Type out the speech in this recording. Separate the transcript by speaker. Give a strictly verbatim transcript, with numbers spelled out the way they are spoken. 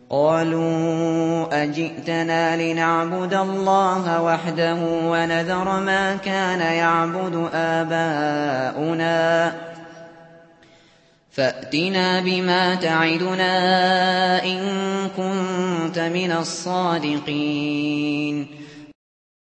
Speaker 1: قَالُوا أَجِئْتَنَا لِنَعْبُدَ اللَّهَ وَحْدَهُ وَنَذَرَ مَا كَانَ يَعْبُدُ آبَاؤُنَا فَأْتِنَا بِمَا تَعِدُنَا إِن كُنتَ مِنَ الصَّادِقِينَ